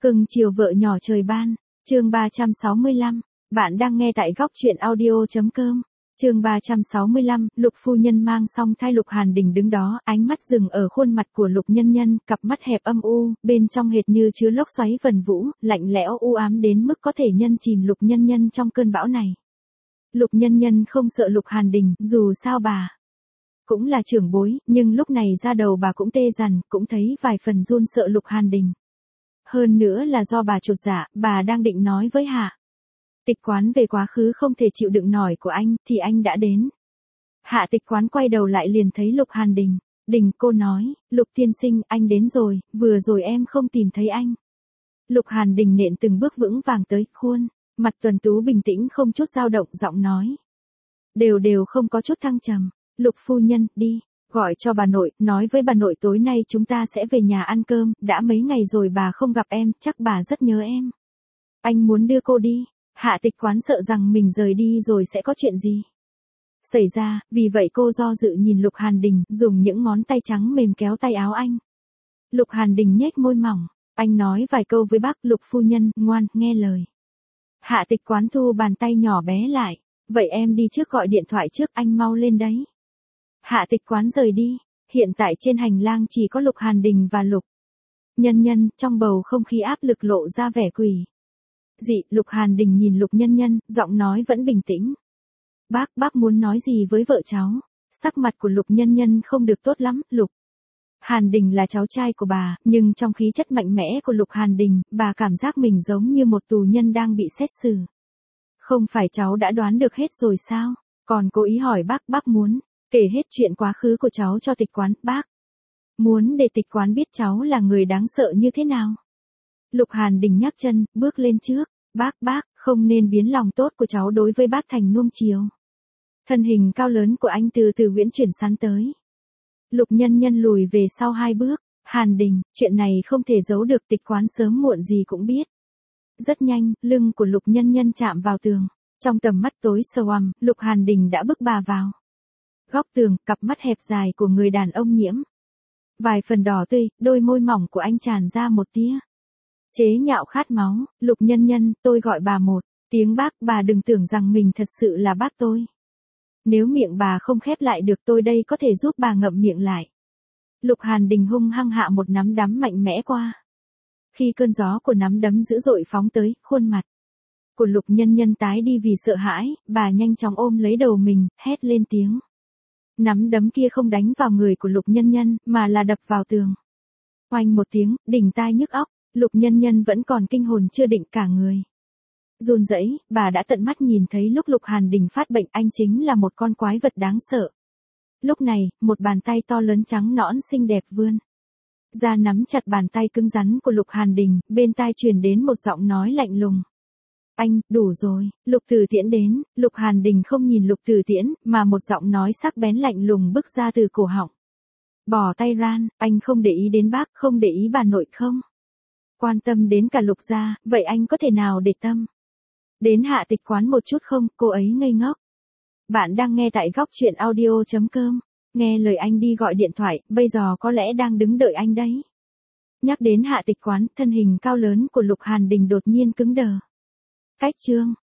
Cưng chiều vợ nhỏ trời ban, chương 365, bạn đang nghe tại góc truyện audio.com. Chương 365, Lục phu nhân mang song thai. Lục Hàn Đình đứng đó, ánh mắt dừng ở khuôn mặt của Lục Nhân Nhân, cặp mắt hẹp âm u, bên trong hệt như chứa lốc xoáy vần vũ, lạnh lẽo u ám đến mức có thể nhân chìm Lục Nhân Nhân trong cơn bão này. Lục Nhân Nhân không sợ Lục Hàn Đình, dù sao bà cũng là trưởng bối, nhưng lúc này da đầu bà cũng tê dần, cũng thấy vài phần run sợ Lục Hàn Đình. Hơn nữa là do bà chột dạ, bà đang định nói với Hạ Tịch Quán về quá khứ không thể chịu đựng nổi của anh, thì anh đã đến. Hạ Tịch Quán quay đầu lại liền thấy Lục Hàn Đình. Đình, cô nói, Lục tiên sinh, anh đến rồi, vừa rồi em không tìm thấy anh. Lục Hàn Đình nện từng bước vững vàng tới, khuôn mặt tuấn tú bình tĩnh không chút dao động, giọng nói đều không có chút thăng trầm. Lục phu nhân, đi, gọi cho bà nội, nói với bà nội tối nay chúng ta sẽ về nhà ăn cơm, đã mấy ngày rồi bà không gặp em, chắc bà rất nhớ em. Anh muốn đưa cô đi. Hạ Tịch Quán sợ rằng mình rời đi rồi sẽ có chuyện gì xảy ra, vì vậy cô do dự nhìn Lục Hàn Đình, dùng những ngón tay trắng mềm kéo tay áo anh. Lục Hàn Đình nhếch môi mỏng, anh nói vài câu với bác. Lục phu nhân, ngoan, nghe lời. Hạ Tịch Quán thu bàn tay nhỏ bé lại, vậy em đi trước gọi điện thoại trước, anh mau lên đấy. Hạ Tịch Quán rời đi, hiện tại trên hành lang chỉ có Lục Hàn Đình và Lục Nhân Nhân, trong bầu không khí áp lực lộ ra vẻ quỷ dị. Lục Hàn Đình nhìn Lục Nhân Nhân, giọng nói vẫn bình tĩnh. Bác muốn nói gì với vợ cháu? Sắc mặt của Lục Nhân Nhân không được tốt lắm. Lục Hàn Đình là cháu trai của bà, nhưng trong khí chất mạnh mẽ của Lục Hàn Đình, bà cảm giác mình giống như một tù nhân đang bị xét xử. Không phải cháu đã đoán được hết rồi sao? Còn cố ý hỏi bác muốn kể hết chuyện quá khứ của cháu cho Tịch Quán. Bác muốn để Tịch Quán biết cháu là người đáng sợ như thế nào. Lục Hàn Đình nhấc chân, bước lên trước. Bác không nên biến lòng tốt của cháu đối với bác thành nuông chiều. Thân hình cao lớn của anh từ từ uyển chuyển sán tới. Lục Nhân Nhân lùi về sau 2 bước. Hàn Đình, chuyện này không thể giấu được, Tịch Quán sớm muộn gì cũng biết. Rất nhanh, lưng của Lục Nhân Nhân chạm vào tường. Trong tầm mắt tối sâu ằm, Lục Hàn Đình đã bước bà vào góc tường, cặp mắt hẹp dài của người đàn ông nhiễm vài phần đỏ tươi, đôi môi mỏng của anh tràn ra một tia chế nhạo khát máu. Lục Nhân Nhân, tôi gọi bà một tiếng bác, bà đừng tưởng rằng mình thật sự là bác tôi. Nếu miệng bà không khép lại được, tôi đây có thể giúp bà ngậm miệng lại. Lục Hàn Đình hung hăng hạ một nắm đấm mạnh mẽ qua. Khi cơn gió của nắm đấm dữ dội phóng tới, khuôn mặt của Lục Nhân Nhân tái đi vì sợ hãi, bà nhanh chóng ôm lấy đầu mình, hét lên tiếng. Nắm đấm kia không đánh vào người của Lục Nhân Nhân, mà là đập vào tường. Oanh một tiếng, đỉnh tai nhức óc. Lục Nhân Nhân vẫn còn kinh hồn chưa định, cả người run rẩy. Bà đã tận mắt nhìn thấy lúc Lục Hàn Đình phát bệnh, anh chính là một con quái vật đáng sợ. Lúc này, một bàn tay to lớn trắng nõn xinh đẹp vươn ra nắm chặt bàn tay cứng rắn của Lục Hàn Đình, bên tai truyền đến một giọng nói lạnh lùng. Anh, đủ rồi. Lục Tử Tiễn đến. Lục Hàn Đình không nhìn Lục Tử Tiễn, mà một giọng nói sắc bén lạnh lùng bứt ra từ cổ họng. Bỏ tay ra, anh không để ý đến bác, không để ý bà nội không? Quan tâm đến cả Lục gia, vậy anh có thể nào để tâm đến Hạ Tịch Quán một chút không? Cô ấy ngây ngốc. Bạn đang nghe tại góc truyện audio.com. Nghe lời anh đi gọi điện thoại, bây giờ có lẽ đang đứng đợi anh đấy. Nhắc đến Hạ Tịch Quán, thân hình cao lớn của Lục Hàn Đình đột nhiên cứng đờ. Cách chương